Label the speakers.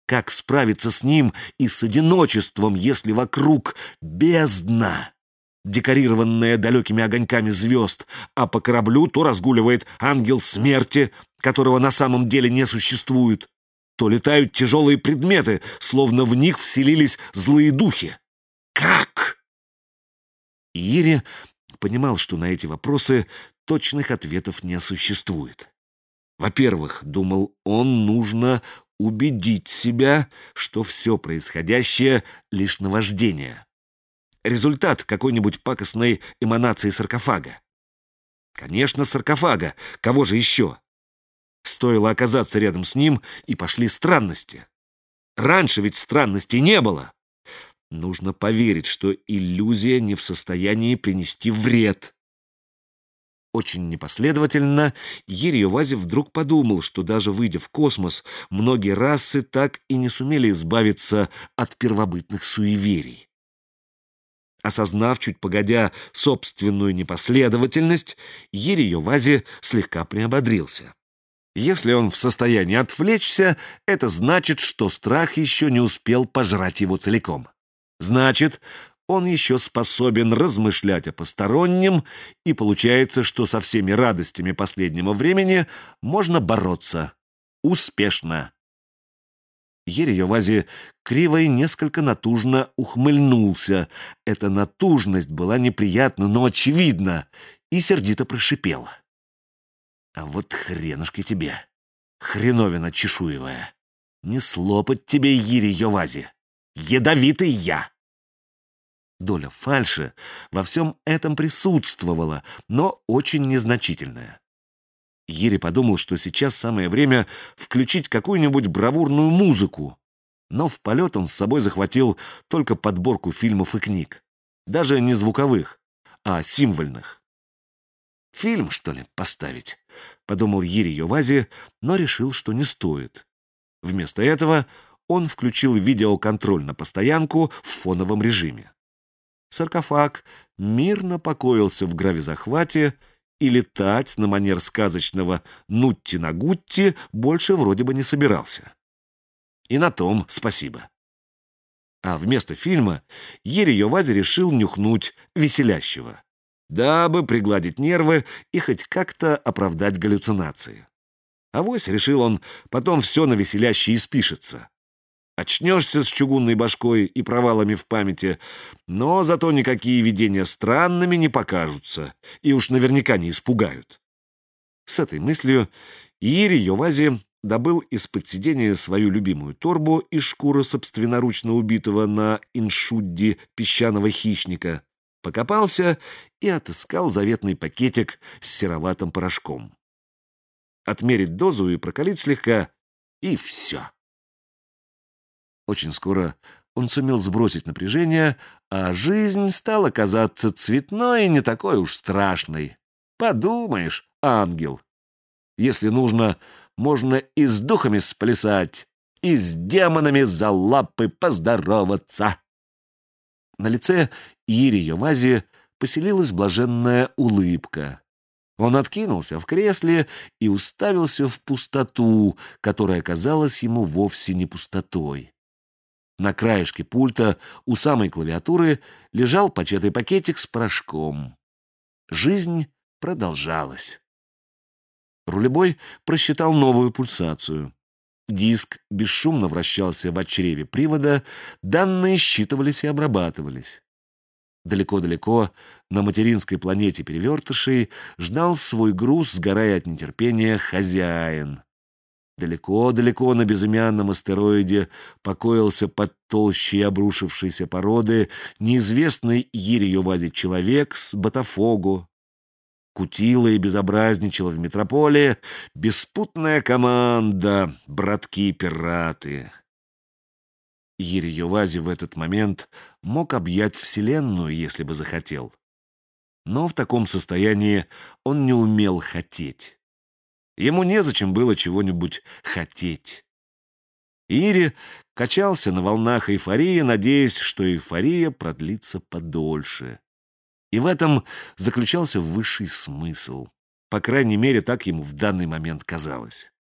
Speaker 1: Как справиться с ним и с одиночеством, если вокруг бездна, декорированная далекими огоньками звезд, а по кораблю то разгуливает ангел смерти, которого на самом деле не существует, то летают тяжелые предметы, словно в них вселились злые духи. Как? Ири понимал, что на эти вопросы точных ответов не существует. Во-первых, думал он, нужно убедить себя, что все происходящее — лишь наваждение. Результат какой-нибудь пакостной эманации саркофага. Конечно, саркофага. Кого же еще? Стоило оказаться рядом с ним, и пошли странности. Раньше ведь странностей не было. Нужно поверить, что иллюзия не в состоянии принести вред. Очень непоследовательно Йири-Йовази вдруг подумал, что даже выйдя в космос, многие расы так и не сумели избавиться от первобытных суеверий. Осознав чуть погодя собственную непоследовательность, Йири-Йовази слегка приободрился. Если он в состоянии отвлечься, это значит, что страх еще не успел пожрать его целиком. Значит, он еще способен размышлять о постороннем, и получается, что со всеми радостями последнего времени можно бороться. Успешно. Йири-Йовази криво и несколько натужно ухмыльнулся. Эта натужность была неприятна, но очевидна, и сердито прошипел. А вот хренушки тебе, хреновина чешуевая. Не слопать тебе, Йири-Йовази. Ядовитый я. Доля фальши во всем этом присутствовала, но очень незначительная. Йири подумал, что сейчас самое время включить какую-нибудь бравурную музыку, но в полет он с собой захватил только подборку фильмов и книг, даже не звуковых, а символьных. «Фильм, что ли, поставить?» — подумал Йири-Йовази, но решил, что не стоит. Вместо этого он включил видеоконтроль на постоянку в фоновом режиме. Саркофаг мирно покоился в гравизахвате, и летать на манер сказочного Нутти-на-Гутти больше вроде бы не собирался. И на том спасибо. А вместо фильма Йири-Йовази решил нюхнуть веселящего, дабы пригладить нервы и хоть как-то оправдать галлюцинации. Авось, решил он, потом все на веселяще и спишется. Очнешься с чугунной башкой и провалами в памяти, но зато никакие видения странными не покажутся и уж наверняка не испугают. С этой мыслью Йири-Йовази добыл из-под сиденья свою любимую торбу из шкуры собственноручно убитого на Иншудди песчаного хищника, покопался и отыскал заветный пакетик с сероватым порошком. Отмерить дозу и прокалить слегка, и все. Очень скоро он сумел сбросить напряжение, а жизнь стала казаться цветной и не такой уж страшной. Подумаешь, ангел. Если нужно, можно и с духами сплясать, и с демонами за лапы поздороваться. На лице Йири-Йовази поселилась блаженная улыбка. Он откинулся в кресле и уставился в пустоту, которая казалась ему вовсе не пустотой. На краешке пульта у самой клавиатуры лежал початый пакетик с порошком. Жизнь продолжалась. Рулевой просчитал новую пульсацию. Диск бесшумно вращался в чреве привода, данные считывались и обрабатывались. Далеко-далеко, на материнской планете перевертышей, ждал свой груз, сгорая от нетерпения, хозяин. Далеко-далеко на безымянном астероиде покоился под толщей обрушившейся породы неизвестный Йири-Йовази человек с Ботафого. Кутила и безобразничала в метрополии беспутная команда, братки-пираты. Йири-Йовази в этот момент мог объять Вселенную, если бы захотел. Но в таком состоянии он не умел хотеть. Ему незачем было чего-нибудь хотеть. Ири качался на волнах эйфории, надеясь, что эйфория продлится подольше. И в этом заключался высший смысл. По крайней мере, так ему в данный момент казалось.